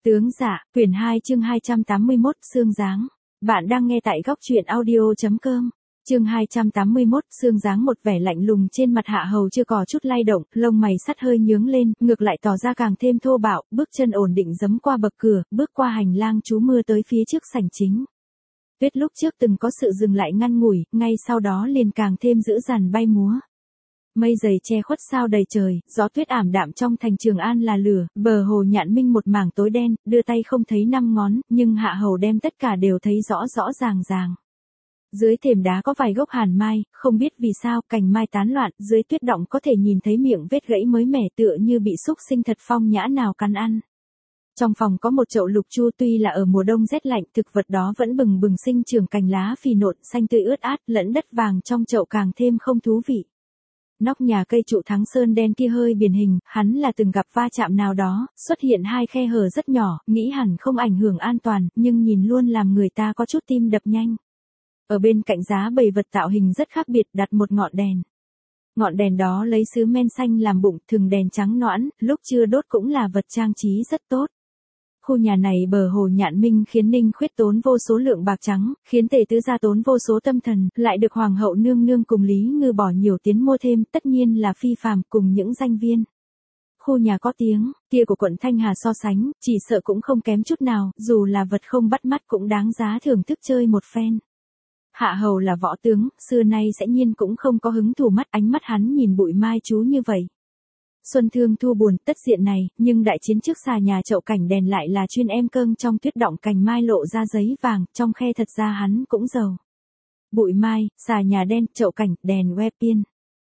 Tướng dạ, quyển 2 chương 281, xương dáng. Bạn đang nghe tại góc truyện audio.com. Chương 281, xương dáng. Một vẻ lạnh lùng trên mặt Hạ Hầu chưa có chút lay động, lông mày sắt hơi nhướng lên, ngược lại tỏ ra càng thêm thô bạo, bước chân ổn định giẫm qua bậc cửa, bước qua hành lang trú mưa tới phía trước sảnh chính. Tuyết lúc trước từng có sự dừng lại ngăn ngủi, ngay sau đó liền càng thêm dữ dằn bay múa. Mây dày che khuất sao đầy trời, gió tuyết ảm đạm trong thành Trường An là lửa, bờ hồ Nhạn Minh một mảng tối đen, đưa tay không thấy năm ngón, nhưng Hạ Hầu đem tất cả đều thấy rõ rõ ràng ràng. Dưới thềm đá có vài gốc hàn mai, không biết vì sao, cành mai tán loạn, dưới tuyết động có thể nhìn thấy miệng vết gãy mới mẻ tựa như bị xúc sinh thật phong nhã nào cắn ăn. Trong phòng có một chậu lục chu, tuy là ở mùa đông rét lạnh, thực vật đó vẫn bừng bừng sinh trưởng cành lá phì nộn xanh tươi ướt át, lẫn đất vàng trong chậu càng thêm không thú vị. Nóc nhà cây trụ Thắng Sơn đen kia hơi biển hình, hắn là từng gặp va chạm nào đó, xuất hiện hai khe hở rất nhỏ, nghĩ hẳn không ảnh hưởng an toàn, nhưng nhìn luôn làm người ta có chút tim đập nhanh. Ở bên cạnh giá bày vật tạo hình rất khác biệt đặt một ngọn đèn. Ngọn đèn đó lấy sứ men xanh làm bụng, thường đèn trắng nõn, lúc chưa đốt cũng là vật trang trí rất tốt. Khu nhà này bờ hồ Nhạn Minh khiến Ninh Khuyết tốn vô số lượng bạc trắng, khiến Tề Tứ gia tốn vô số tâm thần, lại được Hoàng hậu nương nương cùng Lý Ngư bỏ nhiều tiến mua thêm, tất nhiên là phi phàm cùng những danh viên. Khu nhà có tiếng, kia của quận Thanh Hà so sánh, chỉ sợ cũng không kém chút nào, dù là vật không bắt mắt cũng đáng giá thưởng thức chơi một phen. Hạ Hầu là võ tướng, xưa nay sẽ nhiên cũng không có hứng thú mắt, ánh mắt hắn nhìn bụi mai chú như vậy. Xuân thương thu buồn, tất diện này, nhưng đại chiến trước xà nhà chậu cảnh đèn lại là chuyên em cơng trong tuyết động cành mai lộ ra giấy vàng, trong khe thật ra hắn cũng giàu. Bụi mai, xà nhà đen, chậu cảnh, đèn que piên.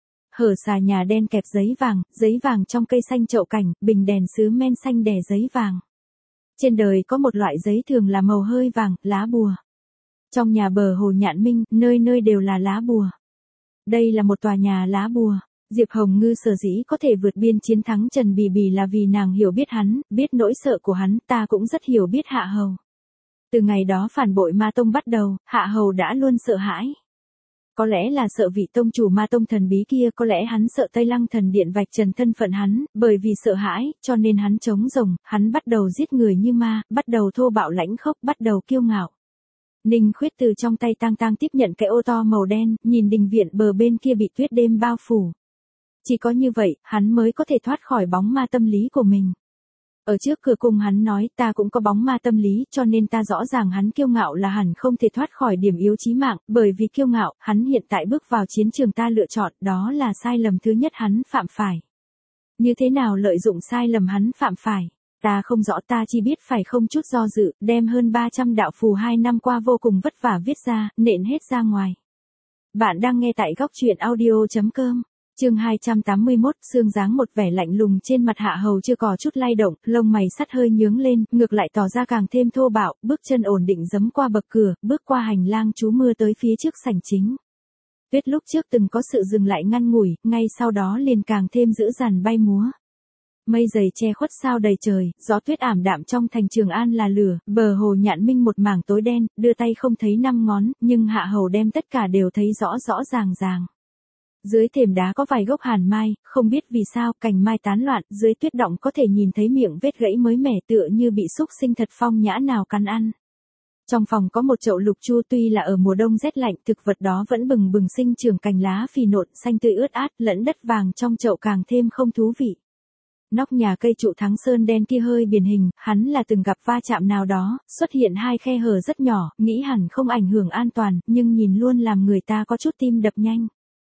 Hở xà nhà đen kẹp giấy vàng trong cây xanh chậu cảnh, bình đèn sứ men xanh đè giấy vàng. Trên đời có một loại giấy thường là màu hơi vàng, lá bùa. Trong nhà bờ hồ Nhạn Minh, nơi nơi đều là lá bùa. Đây là một tòa nhà lá bùa. Diệp Hồng Ngư sở dĩ có thể vượt biên chiến thắng Trần Bì Bì là vì nàng hiểu biết hắn, biết nỗi sợ của hắn, ta cũng rất hiểu biết Hạ Hầu. Từ ngày đó phản bội Ma Tông bắt đầu, Hạ Hầu đã luôn sợ hãi. Có lẽ là sợ vị tông chủ Ma Tông thần bí kia, có lẽ hắn sợ Tây Lăng thần điện vạch trần thân phận hắn, bởi vì sợ hãi, cho nên hắn trống rồng, hắn bắt đầu giết người như ma, bắt đầu thô bạo lãnh khốc, bắt đầu kiêu ngạo. Ninh Khuyết từ trong tay tang tiếp nhận cái ô to màu đen, nhìn đình viện bờ bên kia bị tuyết đêm bao phủ. Chỉ có như vậy, hắn mới có thể thoát khỏi bóng ma tâm lý của mình. Ở trước cửa cung hắn nói, ta cũng có bóng ma tâm lý, cho nên ta rõ ràng hắn kiêu ngạo là hẳn không thể thoát khỏi điểm yếu chí mạng, bởi vì kiêu ngạo, hắn hiện tại bước vào chiến trường ta lựa chọn, đó là sai lầm thứ nhất hắn phạm phải. Như thế nào lợi dụng sai lầm hắn phạm phải? Ta không rõ, ta chỉ biết phải không chút do dự, đem hơn 300 đạo phù 2 năm qua vô cùng vất vả viết ra, nện hết ra ngoài. Bạn đang nghe tại góc truyện audio.com. Chương 281, xương dáng. Một vẻ lạnh lùng trên mặt Hạ Hầu chưa có chút lay động, lông mày sắt hơi nhướng lên, ngược lại tỏ ra càng thêm thô bạo, bước chân ổn định giẫm qua bậc cửa, bước qua hành lang trú mưa tới phía trước sảnh chính. Tuyết lúc trước từng có sự dừng lại ngăn ngủi, ngay sau đó liền càng thêm dữ dằn bay múa. Mây dày che khuất sao đầy trời, gió tuyết ảm đạm trong thành Trường An là lửa, bờ hồ Nhạn Minh một mảng tối đen, đưa tay không thấy năm ngón, nhưng Hạ Hầu đem tất cả đều thấy rõ rõ ràng ràng. Dưới thềm đá có vài gốc hàn mai, không biết vì sao, cành mai tán loạn, dưới tuyết động có thể nhìn thấy miệng vết gãy mới mẻ tựa như bị xúc sinh thật phong nhã nào cắn ăn. Trong phòng có một chậu lục chu, tuy là ở mùa đông rét lạnh, thực vật đó vẫn bừng bừng sinh trưởng cành lá phì nộn xanh tươi ướt át, lẫn đất vàng trong chậu càng thêm không thú vị. Nóc nhà cây trụ Thắng Sơn đen kia hơi biển hình, hắn là từng gặp va chạm nào đó, xuất hiện hai khe hở rất nhỏ, nghĩ hẳn không ảnh hưởng an toàn, nhưng nhìn luôn làm người ta có chút tim đập nhanh.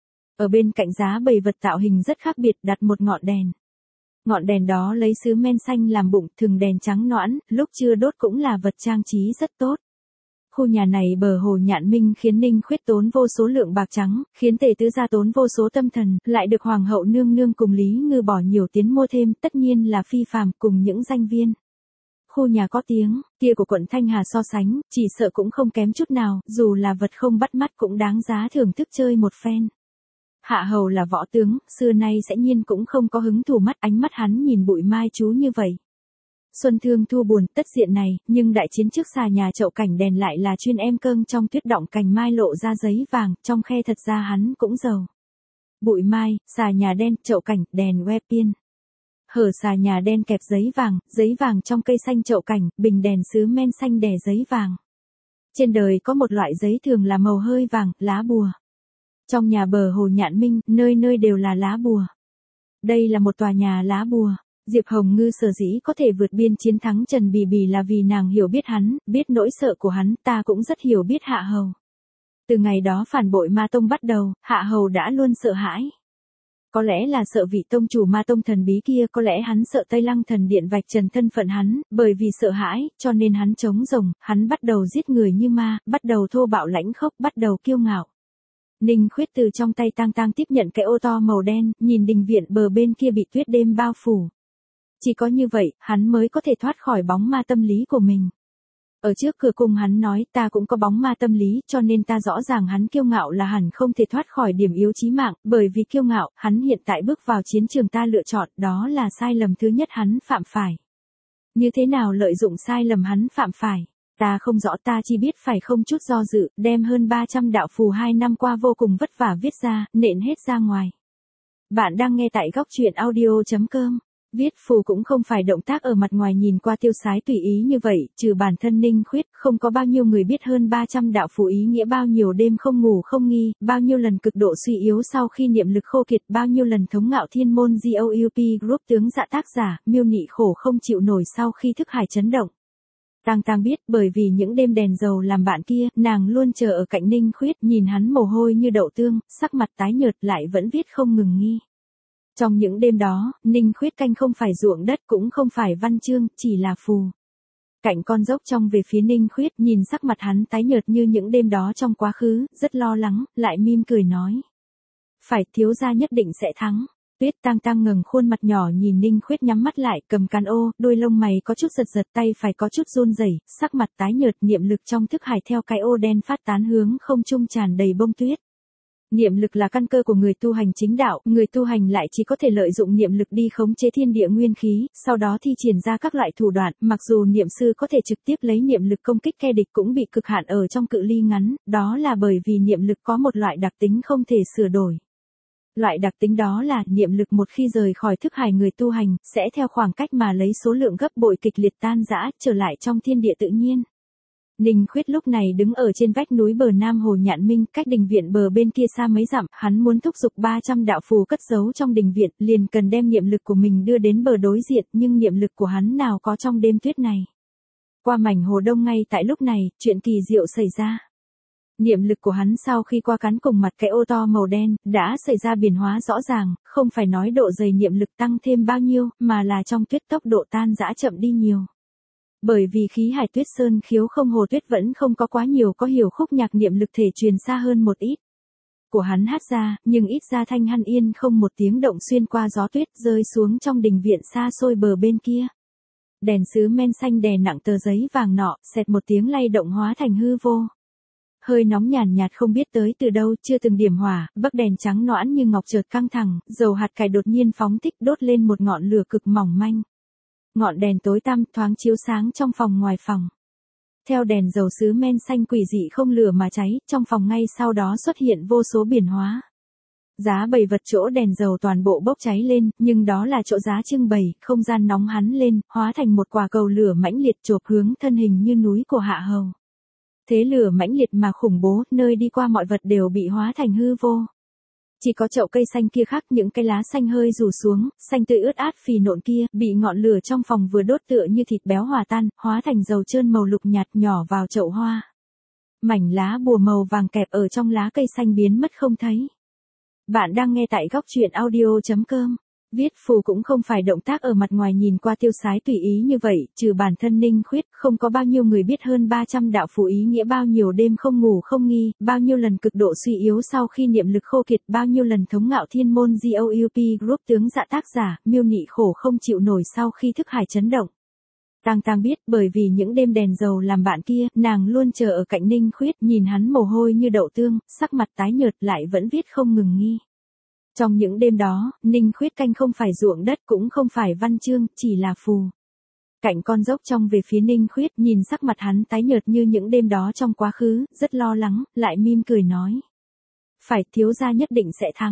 Ở bên cạnh giá bày vật tạo hình rất khác biệt đặt một ngọn đèn. Ngọn đèn đó lấy sứ men xanh làm bụng, thường đèn trắng nõn, lúc chưa đốt cũng là vật trang trí rất tốt. Khu nhà này bờ hồ Nhạn Minh khiến Ninh Khuyết tốn vô số lượng bạc trắng, khiến Tề Tứ gia tốn vô số tâm thần, lại được Hoàng hậu nương nương cùng Lý Ngư bỏ nhiều tiến mua thêm, tất nhiên là phi phàm cùng những danh viên. Khu nhà có tiếng, kia của quận Thanh Hà so sánh, chỉ sợ cũng không kém chút nào, dù là vật không bắt mắt cũng đáng giá thưởng thức chơi một phen. Hạ Hầu là võ tướng, xưa nay sẽ nhiên cũng không có hứng thú mắt, ánh mắt hắn nhìn bụi mai chú như vậy. Xuân thương thu buồn, tất diện này, nhưng đại chiến trước xà nhà chậu cảnh đèn lại là chuyên em cơng trong tuyết động cành mai lộ ra giấy vàng, trong khe thật ra hắn cũng giàu. Bụi mai, xà nhà đen, chậu cảnh, đèn que piên. hở xà nhà đen kẹp giấy vàng trong cây xanh chậu cảnh, bình đèn sứ men xanh đè giấy vàng. Trên đời có một loại giấy thường là màu hơi vàng, lá bùa. Trong nhà bờ hồ Nhạn Minh, nơi nơi đều là lá bùa. Đây là một tòa nhà lá bùa. Diệp Hồng Ngư sở dĩ có thể vượt biên chiến thắng Trần Bì Bì là vì nàng hiểu biết hắn, biết nỗi sợ của hắn, ta cũng rất hiểu biết Hạ Hầu. Từ ngày đó phản bội Ma Tông bắt đầu, Hạ Hầu đã luôn sợ hãi. Có lẽ là sợ vị tông chủ Ma Tông thần bí kia, có lẽ hắn sợ Tây Lăng Thần Điện vạch trần thân phận hắn, bởi vì sợ hãi, cho nên hắn chống rồng, hắn bắt đầu giết người như ma, bắt đầu thô bạo lãnh khốc, bắt đầu kiêu ngạo. Ninh Khuyết từ trong tay Tang Tang tiếp nhận cái ô to màu đen, nhìn đình viện bờ bên kia bị tuyết đêm bao phủ. Chỉ có như vậy, hắn mới có thể thoát khỏi bóng ma tâm lý của mình. Ở trước cửa cung hắn nói ta cũng có bóng ma tâm lý, cho nên ta rõ ràng hắn kiêu ngạo là hẳn không thể thoát khỏi điểm yếu chí mạng, bởi vì kiêu ngạo, hắn hiện tại bước vào chiến trường ta lựa chọn, đó là sai lầm thứ nhất hắn phạm phải. Như thế nào lợi dụng sai lầm hắn phạm phải? Ta không rõ, ta chỉ biết phải không chút do dự, đem hơn 300 đạo phù 2 năm qua vô cùng vất vả viết ra, nện hết ra ngoài. Bạn đang nghe tại góc truyện audio.com. Viết phù cũng không phải động tác ở mặt ngoài nhìn qua tiêu sái tùy ý như vậy, trừ bản thân Ninh Khuyết, không có bao nhiêu người biết hơn 300 đạo phù ý nghĩa bao nhiêu đêm không ngủ không nghi, bao nhiêu lần cực độ suy yếu sau khi niệm lực khô kiệt, bao nhiêu lần thống ngạo thiên môn GOUP Group tướng dạ tác giả, miêu nị khổ không chịu nổi sau khi thức hải chấn động. Tang Tang biết, bởi vì những đêm đèn dầu làm bạn kia, nàng luôn chờ ở cạnh Ninh Khuyết, nhìn hắn mồ hôi như đậu tương, sắc mặt tái nhợt lại vẫn viết không ngừng nghi. Trong những đêm đó, Ninh Khuyết canh không phải ruộng đất cũng không phải văn chương, chỉ là phù. Cạnh con dốc trong về phía Ninh Khuyết, nhìn sắc mặt hắn tái nhợt như những đêm đó trong quá khứ, rất lo lắng, lại mỉm cười nói. Phải, thiếu gia nhất định sẽ thắng. Tuyết Tang Tang ngẩng khuôn mặt nhỏ nhìn Ninh Khuyết nhắm mắt lại, cầm can ô, đôi lông mày có chút giật giật, tay phải có chút run rẩy, sắc mặt tái nhợt, niệm lực trong thức hải theo cái ô đen phát tán hướng không trung tràn đầy bông tuyết. Niệm lực là căn cơ của người tu hành chính đạo, người tu hành lại chỉ có thể lợi dụng niệm lực đi khống chế thiên địa nguyên khí, sau đó thi triển ra các loại thủ đoạn, mặc dù niệm sư có thể trực tiếp lấy niệm lực công kích kẻ địch cũng bị cực hạn ở trong cự ly ngắn, đó là bởi vì niệm lực có một loại đặc tính không thể sửa đổi. Loại đặc tính đó là niệm lực một khi rời khỏi thức hải người tu hành, sẽ theo khoảng cách mà lấy số lượng gấp bội kịch liệt tan rã, trở lại trong thiên địa tự nhiên. Ninh Khuyết lúc này đứng ở trên vách núi bờ Nam Hồ Nhạn Minh, cách đình viện bờ bên kia xa mấy dặm, hắn muốn thúc giục 300 đạo phù cất giấu trong đình viện, liền cần đem niệm lực của mình đưa đến bờ đối diện, nhưng niệm lực của hắn nào có trong đêm tuyết này. Qua mảnh hồ đông ngay tại lúc này, chuyện kỳ diệu xảy ra. Niệm lực của hắn sau khi qua cắn cùng mặt cái ô to màu đen, đã xảy ra biến hóa rõ ràng, không phải nói độ dày niệm lực tăng thêm bao nhiêu, mà là trong tuyết tốc độ tan rã chậm đi nhiều. Bởi vì khí hải tuyết sơn khiếu không hồ tuyết vẫn không có quá nhiều có hiểu khúc nhạc niệm lực thể truyền xa hơn một ít. Của hắn hát ra, nhưng ít ra thanh hăn yên không một tiếng động xuyên qua gió tuyết rơi xuống trong đình viện xa xôi bờ bên kia. Đèn sứ men xanh đè nặng tờ giấy vàng nọ, xẹt một tiếng lay động hóa thành hư vô. Hơi nóng nhàn nhạt không biết tới từ đâu, chưa từng điểm hỏa, bấc đèn trắng nõn như ngọc chợt căng thẳng, dầu hạt cải đột nhiên phóng thích đốt lên một ngọn lửa cực mỏng manh. Ngọn đèn tối tăm thoáng chiếu sáng trong phòng ngoài phòng. Theo đèn dầu sứ men xanh quỷ dị không lửa mà cháy, trong phòng ngay sau đó xuất hiện vô số biến hóa. Giá bày vật chỗ đèn dầu toàn bộ bốc cháy lên, nhưng đó là chỗ giá trưng bày, không gian nóng hắn lên, hóa thành một quả cầu lửa mãnh liệt chộp hướng thân hình như núi của Hạ Hầu. Thế lửa mãnh liệt mà khủng bố, nơi đi qua mọi vật đều bị hóa thành hư vô. Chỉ có chậu cây xanh kia khác, những cái lá xanh hơi rủ xuống, xanh tươi ướt át phì nộn kia, bị ngọn lửa trong phòng vừa đốt tựa như thịt béo hòa tan, hóa thành dầu trơn màu lục nhạt nhỏ vào chậu hoa. Mảnh lá bùa màu vàng kẹp ở trong lá cây xanh biến mất không thấy. Bạn đang nghe tại góc truyện audio.com. Viết phù cũng không phải động tác ở mặt ngoài nhìn qua tiêu sái tùy ý như vậy, trừ bản thân Ninh Khuyết, không có bao nhiêu người biết hơn 300 đạo phù ý nghĩa bao nhiêu đêm không ngủ không nghi, bao nhiêu lần cực độ suy yếu sau khi niệm lực khô kiệt, bao nhiêu lần thống ngạo thiên môn GOUP Group tướng dạ tác giả, miêu nị khổ không chịu nổi sau khi thức hải chấn động. Tang Tang biết, bởi vì những đêm đèn dầu làm bạn kia, nàng luôn chờ ở cạnh Ninh Khuyết, nhìn hắn mồ hôi như đậu tương, sắc mặt tái nhợt lại vẫn viết không ngừng nghi. Trong những đêm đó, Ninh Khuyết canh không phải ruộng đất cũng không phải văn chương, chỉ là phù. Cạnh con dốc trong về phía Ninh Khuyết, nhìn sắc mặt hắn tái nhợt như những đêm đó trong quá khứ, rất lo lắng, lại mỉm cười nói. Phải, thiếu gia nhất định sẽ thắng.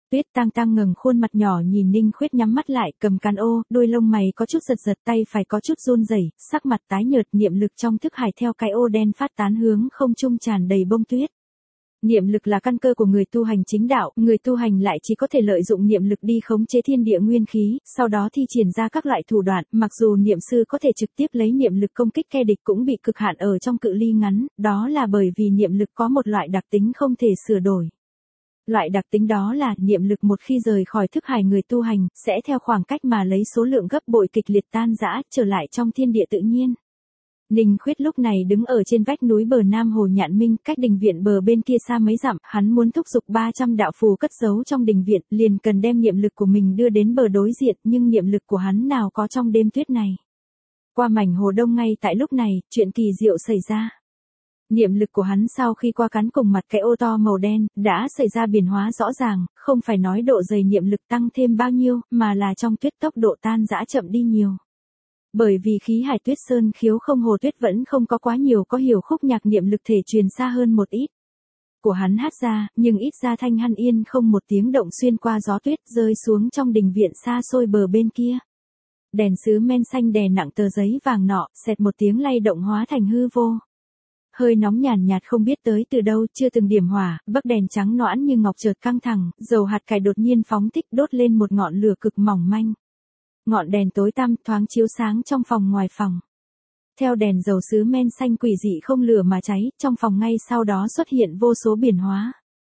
Tuyết Tang Tang ngẩng khuôn mặt nhỏ nhìn Ninh Khuyết nhắm mắt lại, cầm cán ô, đôi lông mày có chút giật giật, tay phải có chút run rẩy, sắc mặt tái nhợt, niệm lực trong thức hải theo cái ô đen phát tán hướng không trung tràn đầy bông tuyết. Niệm lực là căn cơ của người tu hành chính đạo, người tu hành lại chỉ có thể lợi dụng niệm lực đi khống chế thiên địa nguyên khí, sau đó thi triển ra các loại thủ đoạn, mặc dù niệm sư có thể trực tiếp lấy niệm lực công kích kẻ địch cũng bị cực hạn ở trong cự ly ngắn, đó là bởi vì niệm lực có một loại đặc tính không thể sửa đổi. Loại đặc tính đó là niệm lực một khi rời khỏi thức hải người tu hành, sẽ theo khoảng cách mà lấy số lượng gấp bội kịch liệt tan rã, trở lại trong thiên địa tự nhiên. Ninh Khuyết lúc này đứng ở trên vách núi bờ Nam Hồ Nhạn Minh, cách đình viện bờ bên kia xa mấy dặm, hắn muốn thúc giục 300 đạo phù cất giấu trong đình viện, liền cần đem niệm lực của mình đưa đến bờ đối diện, nhưng niệm lực của hắn nào có trong đêm tuyết này. Qua mảnh hồ đông ngay tại lúc này, chuyện kỳ diệu xảy ra. Niệm lực của hắn sau khi qua cắn cùng mặt cái ô to màu đen, đã xảy ra biến hóa rõ ràng, không phải nói độ dày niệm lực tăng thêm bao nhiêu, mà là trong tuyết tốc độ tan rã chậm đi nhiều. Bởi vì khí hải tuyết sơn khiếu không hồ tuyết vẫn không có quá nhiều có hiểu khúc nhạc niệm lực thể truyền xa hơn một ít. Của hắn hát ra, nhưng ít ra thanh hăn yên không một tiếng động xuyên qua gió tuyết rơi xuống trong đình viện xa xôi bờ bên kia. Đèn sứ men xanh đè nặng tờ giấy vàng nọ, xẹt một tiếng lay động hóa thành hư vô. Hơi nóng nhàn nhạt không biết tới từ đâu, chưa từng điểm hỏa, bấc đèn trắng nõn như ngọc chợt căng thẳng, dầu hạt cải đột nhiên phóng thích đốt lên một ngọn lửa cực mỏng manh. Ngọn đèn tối tăm thoáng chiếu sáng trong phòng ngoài phòng. Theo đèn dầu sứ men xanh quỷ dị không lửa mà cháy, trong phòng ngay sau đó xuất hiện vô số biến hóa.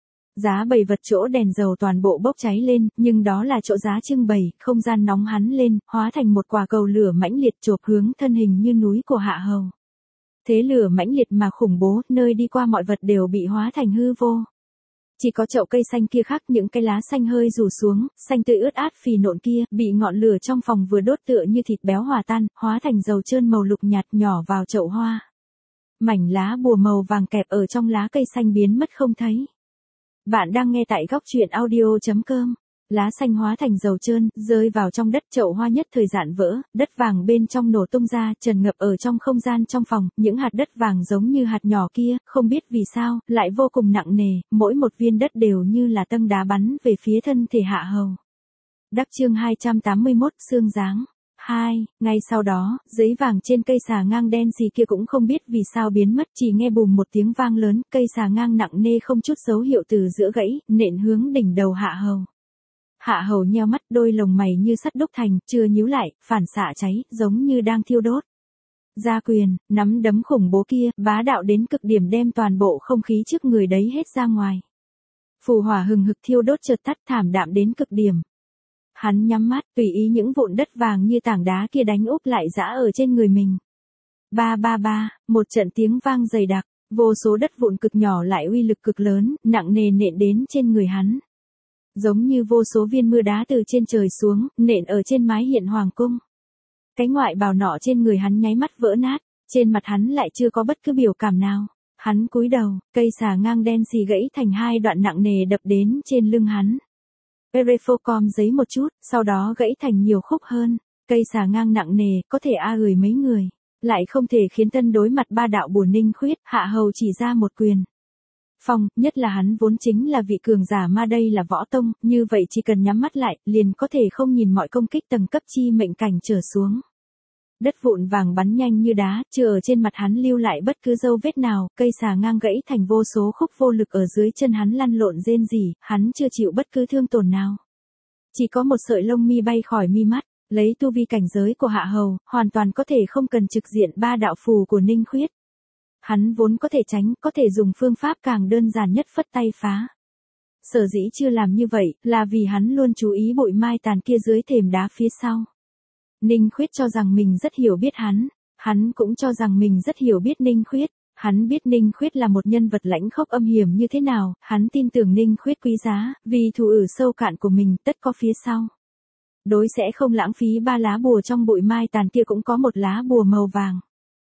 Giá bày vật chỗ đèn dầu toàn bộ bốc cháy lên, nhưng đó là chỗ giá trưng bày, không gian nóng hắn lên, hóa thành một quả cầu lửa mãnh liệt chộp hướng thân hình như núi của Hạ Hầu. Thế lửa mãnh liệt mà khủng bố, nơi đi qua mọi vật đều bị hóa thành hư vô. Chỉ có chậu cây xanh kia khác, những cái lá xanh hơi rủ xuống, xanh tươi ướt át phì nộn kia, bị ngọn lửa trong phòng vừa đốt tựa như thịt béo hòa tan, hóa thành dầu trơn màu lục nhạt nhỏ vào chậu hoa. Mảnh lá bùa màu vàng kẹp ở trong lá cây xanh biến mất không thấy. Bạn đang nghe tại góc truyện audio.com. Lá xanh hóa thành dầu trơn, rơi vào trong đất, chậu hoa nhất thời dạn vỡ, đất vàng bên trong nổ tung ra, tràn ngập ở trong không gian trong phòng, những hạt đất vàng giống như hạt nhỏ kia, không biết vì sao, lại vô cùng nặng nề, mỗi một viên đất đều như là tâng đá bắn về phía thân thể Hạ Hầu. Đắc chương 281, xương dáng. 2. Ngay sau đó, giấy vàng trên cây xà ngang đen xì kia cũng không biết vì sao biến mất, chỉ nghe bùm một tiếng vang lớn, cây xà ngang nặng nề không chút dấu hiệu từ giữa gãy, nện hướng đỉnh đầu Hạ Hầu. Hạ Hầu nheo mắt, đôi lồng mày như sắt đúc thành, chưa nhíu lại, phản xạ cháy, giống như đang thiêu đốt. Ra quyền, nắm đấm khủng bố kia, bá đạo đến cực điểm đem toàn bộ không khí trước người đấy hết ra ngoài. Phù hỏa hừng hực thiêu đốt chợt tắt, thảm đạm đến cực điểm. Hắn nhắm mắt, tùy ý những vụn đất vàng như tảng đá kia đánh úp lại giã ở trên người mình. Ba ba ba, một trận tiếng vang dày đặc, vô số đất vụn cực nhỏ lại uy lực cực lớn, nặng nề nện đến trên người hắn. Giống như vô số viên mưa đá từ trên trời xuống, nện ở trên mái hiện hoàng cung. Cái ngoại bào nọ trên người hắn nháy mắt vỡ nát, trên mặt hắn lại chưa có bất cứ biểu cảm nào. Hắn cúi đầu, cây xà ngang đen xì gãy thành hai đoạn nặng nề đập đến trên lưng hắn. Perefocom giấy một chút, sau đó gãy thành nhiều khúc hơn. Cây xà ngang nặng nề, có thể gửi mấy người, lại không thể khiến tân đối mặt ba đạo bùa Ninh Khuyết. Hạ Hầu chỉ ra một quyền. Phong, nhất là hắn vốn chính là vị cường giả mà đây là võ tông, như vậy chỉ cần nhắm mắt lại, liền có thể không nhìn mọi công kích tầng cấp chi mệnh cảnh trở xuống. Đất vụn vàng bắn nhanh như đá, chưa ở trên mặt hắn lưu lại bất cứ dấu vết nào, cây xà ngang gãy thành vô số khúc vô lực ở dưới chân hắn lăn lộn rên rỉ, hắn chưa chịu bất cứ thương tổn nào. Chỉ có một sợi lông mi bay khỏi mi mắt, lấy tu vi cảnh giới của Hạ Hầu, hoàn toàn có thể không cần trực diện ba đạo phù của Ninh Khuyết. Hắn vốn có thể tránh, có thể dùng phương pháp càng đơn giản nhất phất tay phá. Sở dĩ chưa làm như vậy, là vì hắn luôn chú ý bụi mai tàn kia dưới thềm đá phía sau. Ninh Khuyết cho rằng mình rất hiểu biết hắn cũng cho rằng mình rất hiểu biết Ninh Khuyết. Hắn biết Ninh Khuyết là một nhân vật lãnh khốc âm hiểm như thế nào, hắn tin tưởng Ninh Khuyết quý giá, vì thù ử sâu cạn của mình tất có phía sau. Đối sẽ không lãng phí ba lá bùa trong bụi mai tàn kia cũng có một lá bùa màu vàng.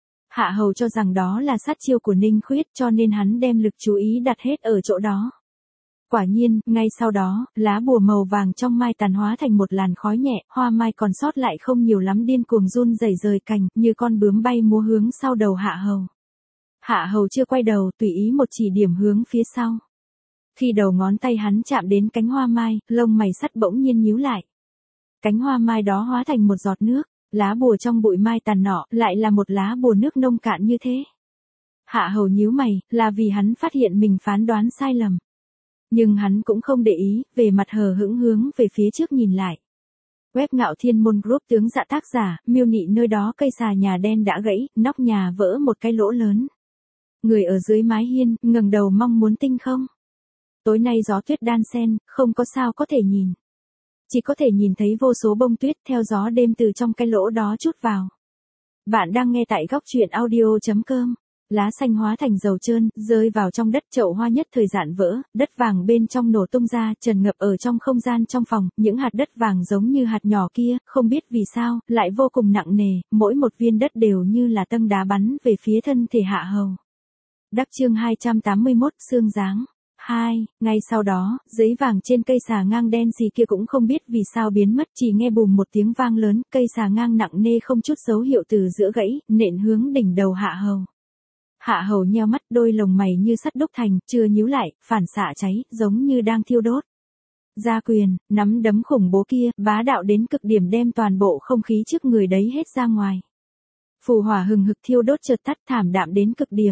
Hạ Hầu cho rằng đó là sát chiêu của Ninh Khuyết cho nên hắn đem lực chú ý đặt hết ở chỗ đó. Quả nhiên, ngay sau đó, lá bùa màu vàng trong mai tàn hóa thành một làn khói nhẹ, hoa mai còn sót lại không nhiều lắm điên cuồng run rẩy rời cành, như con bướm bay múa hướng sau đầu Hạ Hầu. Hạ Hầu chưa quay đầu, tùy ý một chỉ điểm hướng phía sau. Khi đầu ngón tay hắn chạm đến cánh hoa mai, lông mày sắt bỗng nhiên nhíu lại. Cánh hoa mai đó hóa thành một giọt nước, lá bùa trong bụi mai tàn nọ lại là một lá bùa nước nông cạn như thế. Hạ hầu nhíu mày, là vì hắn phát hiện mình phán đoán sai lầm. Nhưng hắn cũng không để ý, về mặt hờ hững hướng về phía trước nhìn lại. Web Ngạo Thiên Môn Group tướng dạ tác giả, miêu nị nơi đó cây xà nhà đen đã gãy, nóc nhà vỡ một cái lỗ lớn. Người ở dưới mái hiên, ngẩng đầu mong muốn tinh không. Tối nay gió tuyết đan xen, không có sao có thể nhìn. Chỉ có thể nhìn thấy vô số bông tuyết theo gió đêm từ trong cái lỗ đó trút vào. Bạn đang nghe tại góc truyện audio.com. Lá xanh hóa thành dầu trơn, rơi vào trong đất, chậu hoa nhất thời dạn vỡ, đất vàng bên trong nổ tung ra, tràn ngập ở trong không gian trong phòng, những hạt đất vàng giống như hạt nhỏ kia, không biết vì sao, lại vô cùng nặng nề, mỗi một viên đất đều như là tâng đá bắn về phía thân thể Hạ Hầu. Đắc chương 281, xương dáng. 2, ngay sau đó, giấy vàng trên cây xà ngang đen xì kia cũng không biết vì sao biến mất, chỉ nghe bùm một tiếng vang lớn, cây xà ngang nặng nề không chút dấu hiệu từ giữa gãy, nện hướng đỉnh đầu Hạ Hầu. Hạ Hầu nheo mắt, đôi lồng mày như sắt đúc thành, chưa nhíu lại, phản xạ cháy, giống như đang thiêu đốt. Ra quyền, nắm đấm khủng bố kia, bá đạo đến cực điểm đem toàn bộ không khí trước người đấy hết ra ngoài. Phù hỏa hừng hực thiêu đốt chợt tắt, thảm đạm đến cực điểm.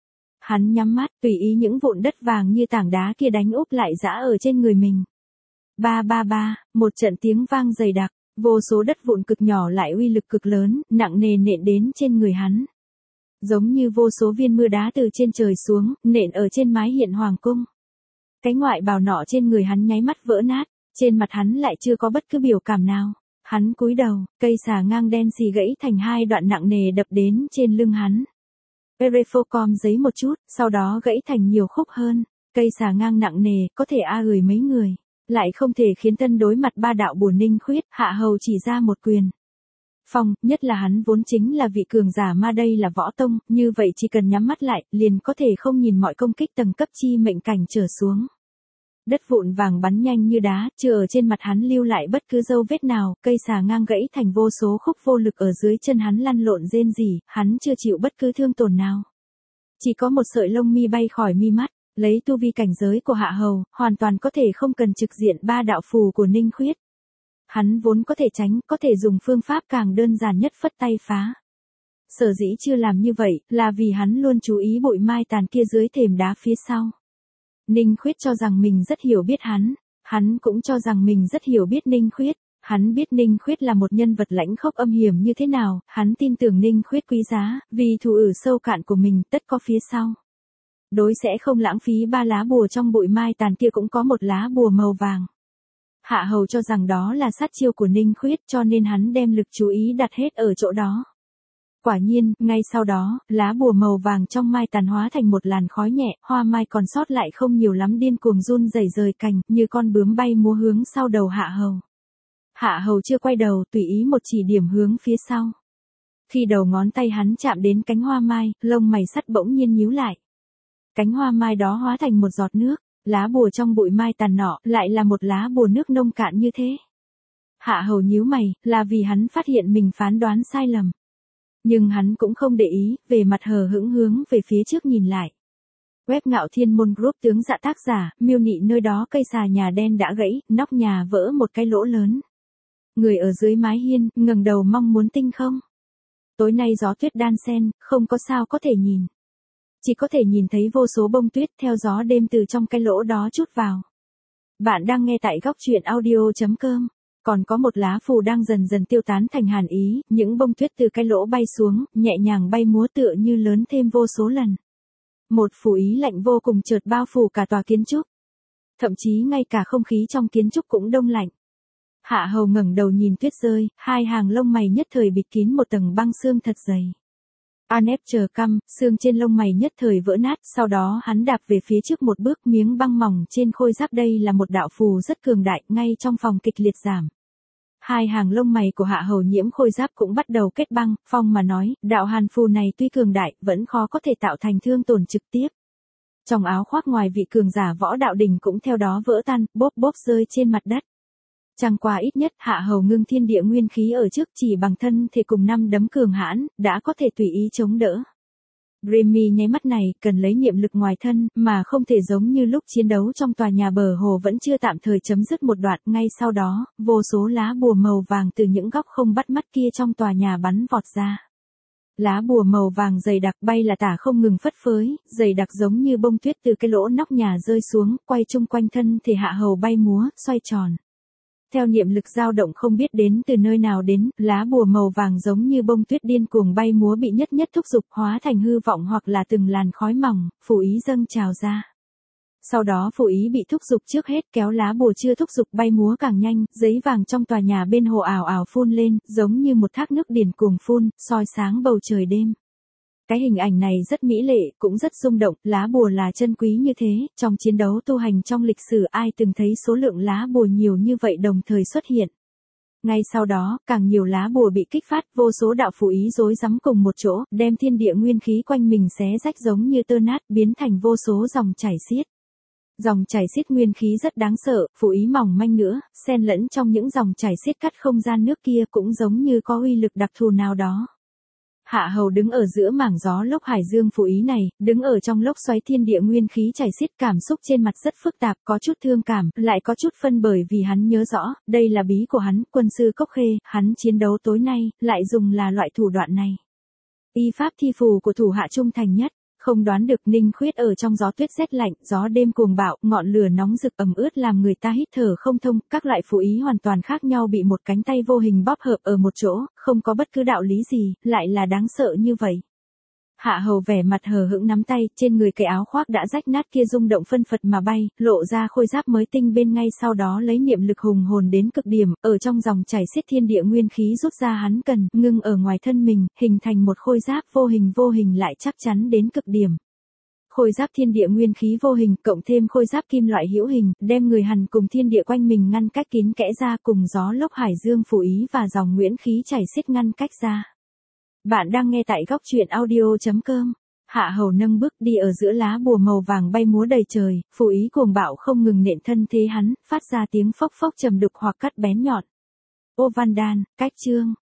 Hắn nhắm mắt, tùy ý những vụn đất vàng như tảng đá kia đánh úp lại giã ở trên người mình. Ba ba ba, một trận tiếng vang dày đặc, vô số đất vụn cực nhỏ lại uy lực cực lớn, nặng nề nện đến trên người hắn. Giống như vô số viên mưa đá từ trên trời xuống, nện ở trên mái hiên hoàng cung. Cái ngoại bào nọ trên người hắn nháy mắt vỡ nát, trên mặt hắn lại chưa có bất cứ biểu cảm nào. Hắn cúi đầu, cây xà ngang đen xì gãy thành hai đoạn nặng nề đập đến trên lưng hắn. Perefocom giấy một chút, sau đó gãy thành nhiều khúc hơn. Cây xà ngang nặng nề, có thể gửi mấy người, lại không thể khiến tân đối mặt ba đạo bùa Ninh Khuyết. Hạ Hầu chỉ ra một quyền. Phong, nhất là hắn vốn chính là vị cường giả mà đây là võ tông, như vậy chỉ cần nhắm mắt lại, liền có thể không nhìn mọi công kích tầng cấp chi mệnh cảnh trở xuống. Đất vụn vàng bắn nhanh như đá, chưa ở trên mặt hắn lưu lại bất cứ dấu vết nào, cây xà ngang gãy thành vô số khúc vô lực ở dưới chân hắn lăn lộn rên rỉ, hắn chưa chịu bất cứ thương tổn nào. Chỉ có một sợi lông mi bay khỏi mi mắt, lấy tu vi cảnh giới của Hạ Hầu, hoàn toàn có thể không cần trực diện ba đạo phù của Ninh Khuyết. Hắn vốn có thể tránh, có thể dùng phương pháp càng đơn giản nhất phất tay phá. Sở dĩ chưa làm như vậy, là vì hắn luôn chú ý bụi mai tàn kia dưới thềm đá phía sau. Ninh Khuyết cho rằng mình rất hiểu biết hắn cũng cho rằng mình rất hiểu biết Ninh Khuyết. Hắn biết Ninh Khuyết là một nhân vật lãnh khốc âm hiểm như thế nào, hắn tin tưởng Ninh Khuyết quý giá, vì thù ử sâu cạn của mình tất có phía sau. Đối sẽ không lãng phí ba lá bùa trong bụi mai tàn kia cũng có một lá bùa màu vàng. Hạ Hầu cho rằng đó là sát chiêu của Ninh Khuyết cho nên hắn đem lực chú ý đặt hết ở chỗ đó. Quả nhiên, ngay sau đó, lá bùa màu vàng trong mai tàn hóa thành một làn khói nhẹ, hoa mai còn sót lại không nhiều lắm điên cuồng run rẩy rời cành, như con bướm bay múa hướng sau đầu Hạ Hầu. Hạ Hầu chưa quay đầu, tùy ý một chỉ điểm hướng phía sau. Khi đầu ngón tay hắn chạm đến cánh hoa mai, lông mày sắt bỗng nhiên nhíu lại. Cánh hoa mai đó hóa thành một giọt nước, lá bùa trong bụi mai tàn nọ lại là một lá bùa nước nông cạn như thế. Hạ Hầu nhíu mày, là vì hắn phát hiện mình phán đoán sai lầm. Nhưng hắn cũng không để ý, về mặt hờ hững hướng về phía trước nhìn lại. Web Ngạo Thiên Môn Group tướng dạ tác giả, miêu nị nơi đó cây xà nhà đen đã gãy, nóc nhà vỡ một cái lỗ lớn. Người ở dưới mái hiên, ngẩng đầu mong muốn tinh không. Tối nay gió tuyết đan xen, không có sao có thể nhìn. Chỉ có thể nhìn thấy vô số bông tuyết theo gió đêm từ trong cái lỗ đó trút vào. Bạn đang nghe tại góc truyện audio.com. Còn có một lá phù đang dần dần tiêu tán thành hàn ý, những bông tuyết từ cái lỗ bay xuống, nhẹ nhàng bay múa tựa như lớn thêm vô số lần. Một phù ý lạnh vô cùng chợt bao phủ cả tòa kiến trúc. Thậm chí ngay cả không khí trong kiến trúc cũng đông lạnh. Hạ Hầu ngẩng đầu nhìn tuyết rơi, hai hàng lông mày nhất thời bịt kín một tầng băng xương thật dày. Anep chờ căm, xương trên lông mày nhất thời vỡ nát, sau đó hắn đạp về phía trước một bước, miếng băng mỏng trên khôi giáp đây là một đạo phù rất cường đại, ngay trong phòng kịch liệt giảm. Hai hàng lông mày của Hạ Hầu nhiễm khôi giáp cũng bắt đầu kết băng, Phong mà nói, đạo hàn phù này tuy cường đại, vẫn khó có thể tạo thành thương tổn trực tiếp. Trong áo khoác ngoài vị cường giả võ đạo đỉnh cũng theo đó vỡ tan, bốp bốp rơi trên mặt đất. Chẳng qua ít nhất Hạ Hầu ngưng thiên địa nguyên khí ở trước chỉ bằng thân thể cùng năm đấm cường hãn, đã có thể tùy ý chống đỡ. Grammy nháy mắt này, cần lấy niệm lực ngoài thân, mà không thể giống như lúc chiến đấu trong tòa nhà bờ hồ vẫn chưa tạm thời chấm dứt một đoạn, ngay sau đó, vô số lá bùa màu vàng từ những góc không bắt mắt kia trong tòa nhà bắn vọt ra. Lá bùa màu vàng dày đặc bay là tả không ngừng phất phới, dày đặc giống như bông tuyết từ cái lỗ nóc nhà rơi xuống, quay chung quanh thân thể Hạ Hầu bay múa, xoay tròn. Theo niệm lực dao động không biết đến từ nơi nào đến, lá bùa màu vàng giống như bông tuyết điên cuồng bay múa bị nhất nhất thúc giục hóa thành hư vọng hoặc là từng làn khói mỏng, phù ý dâng trào ra. Sau đó phù ý bị thúc giục trước hết kéo lá bùa chưa thúc giục bay múa càng nhanh, giấy vàng trong tòa nhà bên hồ ảo ảo phun lên, giống như một thác nước điền cuồng phun, soi sáng bầu trời đêm. Cái hình ảnh này rất mỹ lệ, cũng rất rung động, lá bùa là chân quý như thế, trong chiến đấu tu hành trong lịch sử ai từng thấy số lượng lá bùa nhiều như vậy đồng thời xuất hiện. Ngay sau đó, càng nhiều lá bùa bị kích phát, vô số đạo phù ý rối rắm cùng một chỗ, đem thiên địa nguyên khí quanh mình xé rách giống như tơ nát, biến thành vô số dòng chảy xiết. Dòng chảy xiết nguyên khí rất đáng sợ, phù ý mỏng manh nữa, xen lẫn trong những dòng chảy xiết cắt không gian nước kia cũng giống như có uy lực đặc thù nào đó. Hạ Hầu đứng ở giữa mảng gió lốc hải dương phù ý này, đứng ở trong lốc xoáy thiên địa nguyên khí chảy xiết, cảm xúc trên mặt rất phức tạp, có chút thương cảm, lại có chút phân bởi vì hắn nhớ rõ, đây là bí của hắn, quân sư Cốc Khê, hắn chiến đấu tối nay, lại dùng là loại thủ đoạn này. Y pháp thi phù của thủ hạ trung thành nhất. Không đoán được Ninh Khuyết ở trong gió tuyết rét lạnh, gió đêm cuồng bạo, ngọn lửa nóng rực ẩm ướt làm người ta hít thở không thông, các loại phù ý hoàn toàn khác nhau bị một cánh tay vô hình bóp hợp ở một chỗ, không có bất cứ đạo lý gì, lại là đáng sợ như vậy. Hạ Hầu vẻ mặt hờ hững nắm tay, trên người cái áo khoác đã rách nát kia rung động phân phật mà bay, lộ ra khôi giáp mới tinh bên ngay sau đó lấy niệm lực hùng hồn đến cực điểm, ở trong dòng chảy xiết thiên địa nguyên khí rút ra hắn cần, ngưng ở ngoài thân mình, hình thành một khôi giáp vô hình lại chắc chắn đến cực điểm. Khôi giáp thiên địa nguyên khí vô hình, cộng thêm khôi giáp kim loại hữu hình, đem người hằn cùng thiên địa quanh mình ngăn cách kín kẽ ra cùng gió lốc hải dương phù ý và dòng nguyễn khí chảy xiết ngăn cách ra. Bạn đang nghe tại góc truyện audio.com. Hạ Hầu nâng bước đi ở giữa lá bùa màu vàng bay múa đầy trời, phù ý cuồng bạo không ngừng nện thân thế hắn, phát ra tiếng phốc phốc trầm đục hoặc cắt bén nhọn. Ô Văn Đan, cách chương.